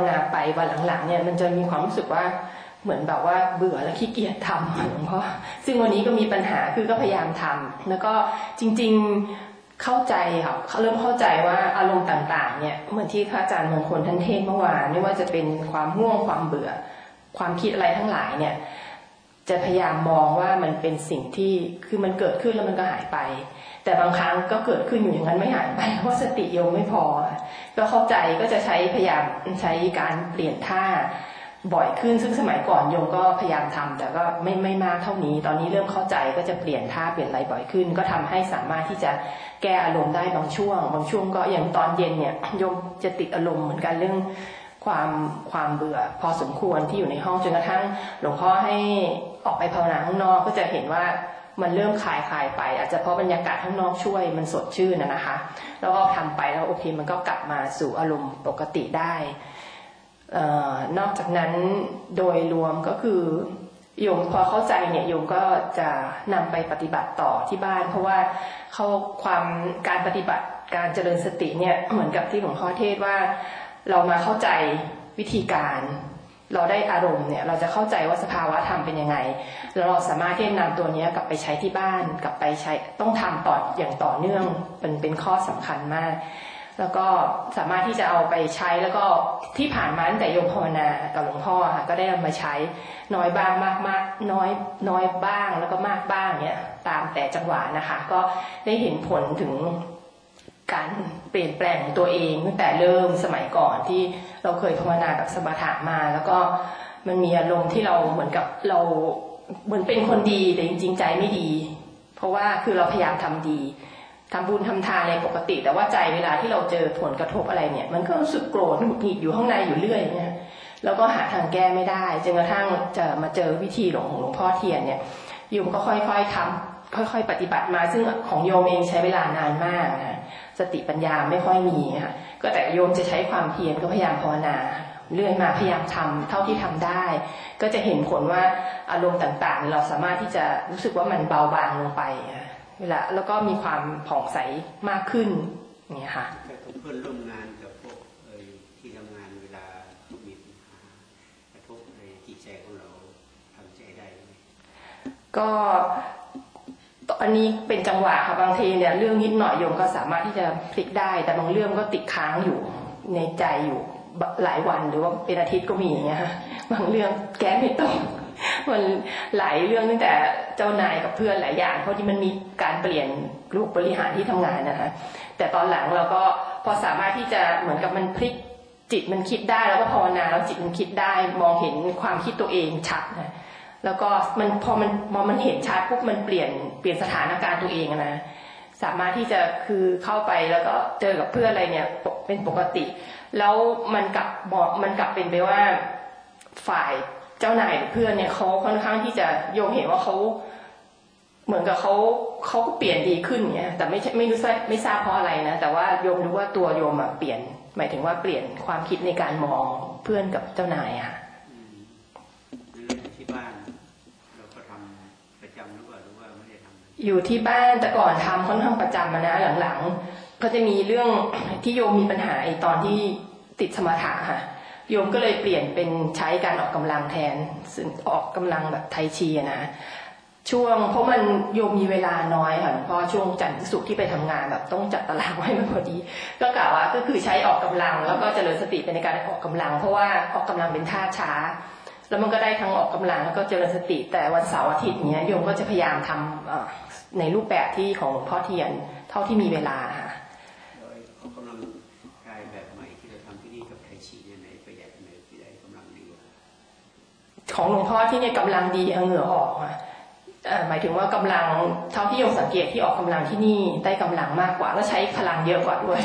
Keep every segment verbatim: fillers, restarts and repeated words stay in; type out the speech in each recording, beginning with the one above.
นาไปวันหลังๆเนี่ยมันจะมีความรู้สึกว่าเหมือนแบบว่าเบื่อและขี้เกียจทำหลวงพ่อซึ่งวันนี้ก็มีปัญหาคือก็พยายามทำแล้วก็จริงๆเข้าใจค่ะเริ่มเข้าใจว่าอารมณ์ต่างๆเนี่ยเหมือนที่พระอาจารย์มงคลท่านเทศเมื่อวานไม่ว่าจะเป็นความง่วงความเบื่อความคิดอะไรทั้งหลายเนี่ยจะพยายามมองว่ามันเป็นสิ่งที่คือมันเกิดขึ้นแล้วมันก็หายไปแต่บางครั้งก็เกิดขึ้นอยู่อย่างนั้นไม่หายไปเพราะสติโยมไม่พอก็เข้าใจก็จะใช้พยายามใช้การเปลี่ยนท่าบ่อยขึ้นซึ่งสมัยก่อนโยมก็พยายามทำแต่ก็ไม่ไม่มากเท่านี้ตอนนี้เริ่มเข้าใจก็จะเปลี่ยนท่าเปลี่ยนอะไรบ่อยขึ้นก็ทำให้สามารถที่จะแก้อารมณ์ได้บางช่วงบางช่วงก็อย่างตอนเย็นเนี่ยโยมจะติดอารมณ์เหมือนกันเรื่องความความเบื่อพอสมควรที่อยู่ในห้องจนกระทั่งหลวงพ่อให้ออกไปภาวนาข้างนอกก็จะเห็นว่ามันเริ่มคลายคลายไปอาจจะเพราะบรรยากาศข้างนอกช่วยมันสดชื่นนะนะคะแล้วก็ทำไปแล้วโอเคมันก็กลับมาสู่อารมณ์ปกติได้นอกจากนั้นโดยรวมก็คือโยมพอเข้าใจเนี่ยโยมก็จะนำไปปฏิบัติต่อที่บ้านเพราะว่าเขาความการปฏิบัติการเจริญสติเนี่ยเหมือนกับที่หลวงพ่อเทศว่าเรามาเข้าใจวิธีการเราได้อารมณ์เนี่ยเราจะเข้าใจว่าสภาวะธรรมเป็นยังไงแล้วเราสามารถที่จะนำตัวนี้กลับไปใช้ที่บ้านกลับไปใช้ต้องทำต่ออย่างต่อเนื่องเป็นเป็นข้อสำคัญมากแล้วก็สามารถที่จะเอาไปใช้แล้วก็ที่ผ่านมาตั้งแต่โยมภาวนากับหลวงพ่อค่ะก็ได้นำมาใช้น้อยบ้างมากมากน้อยน้อยบ้างแล้วก็มากบ้างเนี่ยตามแต่จังหวะนะคะก็ได้เห็นผลถึงการเปลี่ยนแปลงของตัวเองตั้งแต่เริ่มสมัยก่อนที่เราเคยภาวนากับสมถะมาแล้วก็มันมีอารมณ์ที่เราเหมือนกับเราเหมือนเป็นคนดีแต่จริงๆใจไม่ดีเพราะว่าคือเราพยายามทำดีทำบุญทำทานอะไรปกติแต่ว่าใจเวลาที่เราเจอผลกระทบอะไรเนี่ยมันก็รู้สึกโกรธหงุดหงิดอยู่ข้างในอยู่เรื่อยเนี่ยแล้วก็หาทางแก้ไม่ได้จนกระทั่งจะมาเจอวิธีหลวงของหลวงพ่อเทียนเนี่ยโยมก็ค่อยๆทำค่อยๆปฏิบัติมาซึ่งของโยมเองใช้เวลานานมากนะสติปัญญาไม่ค่อยมีค่ะก็แต่โยมจะใช้ความเพียรก็พยายามภาวนาเรื่อยมาพยายามทำเท่าที่ทำได้ก็จะเห็นผลว่าอารมณ์ต่างๆเราสามารถที่จะรู้สึกว่ามันเบาบางลงไปเวลาแล้วก็มีความผ่องใสมากขึ้นนี่ค่ะเพื่อนร่วมงานกับพวกที่ทำงานเวลามีปัญหากระทบในจิตใจของเราทำใจได้ก็อันนี้เป็นจังหวะค่ะบางทีเนี่ยเรื่องนิดหน่อยโยมก็สามารถที่จะพลิกได้แต่บางเรื่องก็ติดค้างอยู่ในใจอยู่หลายวันหรือว่าเป็นอาทิตย์ก็มีอย่างเงี้ยค่ะบางเรื่องแก้ไม่ตกมันหลายเรื่องตั้งแต่เจ้านายกับเพื่อนหลายอย่างเพราะที่มันมีการเปลี่ยนรูปบริหารที่ทำงานนะคะแต่ตอนหลังเราก็พอสามารถที่จะเหมือนกับมันพลิกจิตมันคิดได้แล้วก็ภาวนาแล้วจิตมันคิดได้มองเห็นความคิดตัวเองชัดนะแล้วก็มันพอมันพอมันเห็นชัดปุ๊บมันเปลี่ยนเปลี่ยนสถานการณ์ตัวเองนะสามารถที่จะคือเข้าไปแล้วก็เจอกับเพื่อนอะไรเนี่ยเป็นปกติแล้วมันกลับบอกมันกลับเป็นไปว่าฝ่ายเจ้านายหรือเพื่อนเนี่ยเขาค่อนข้างที่จะโยมเห็นว่าเขาเหมือนกับเขาเขาก็เปลี่ยนดีขึ้นเนี่ยแต่ไม่ใช่ไม่รู้ไม่ทราบเพราะอะไรนะแต่ว่าโยมรู้ว่าตัวโยมอะเปลี่ยนหมายถึงว่าเปลี่ยนความคิดในการมองเพื่อนกับเจ้านายอะที่บ้านเราก็ทำประจำหรือเปล่าหรือว่าไม่ได้ทำอยู่ที่บ้านแต่ก่อนทำค่อนข้างประจำนะหลังๆก็จะมีเรื่องที่โยมมีปัญหาไอ้ตอนที่ติดสมถะค่ะโยมก็เลยเปลี่ยนเป็นใช้การออกกำลังแทนซึ่งออกกำลังแบบไทชีนะช่วงเพราะมันโยมมีเวลาน้อยค่ะพอช่วงจันทร์ถึงศุกร์ที่ไปทำงานแบบต้องจัดตารางไว้มันพอดีก็กล่าวว่าก็คือใช้ออกกำลังแล้วก็เจริญสติเป็นในการออกกำลังเพราะว่าออกกำลังเป็นท่าช้าแล้วมันก็ได้ทั้งออกกำลังแล้วก็เจริญสติแต่วันเสาร์อาทิตย์เนี้ยโยมก็จะพยายามทำในรูปแบบที่ของหลวงพ่อเทียนเท่าที่มีเวลาค่ะออกกำลังกายแบบใหม่ที่เราทำที่นี่กับไทชีเนี่ยไหนประหยัดไหนที่ได้กำลังดีของหลวงพ่อที่เนี่ยกำลังดีเอาเหงื่อออกค่ะหมายถึงว่ากำลังเท่าที่โยมสังเกตที่ออกกำลังที่นี่ได้กำลังมากกว่าแล้วใช้พลังเยอะกว่าด้วย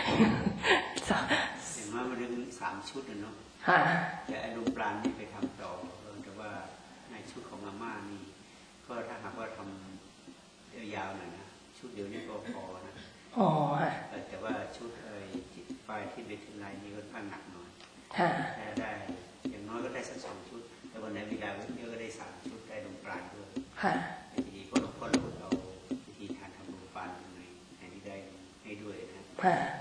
เห็นว่ามันถึงสามชุดเนาะแต่อารมณ์ปราณนี่ไปทำต่อแต่ว่าในชุดของอาม่านี่ก็ถ้าหากว่าทำยาวๆหน่อยนะชุดเดียวนี่ก็พอนะอ๋อแต่ว่าชุดไอ้ไฟที่ไปถึงในนี่ก็ค่อนข้างหนักหน่อยแต่ได้อย่างน้อยก็ได้สักสองชุดแต่วันไหนเวลาเยอะก็ได้สามชุดได้ลมปราณด้วยวิธีก็เราก็เราเอาวิธีการทำลมปราณในในที่ได้ให้ด้วยนะ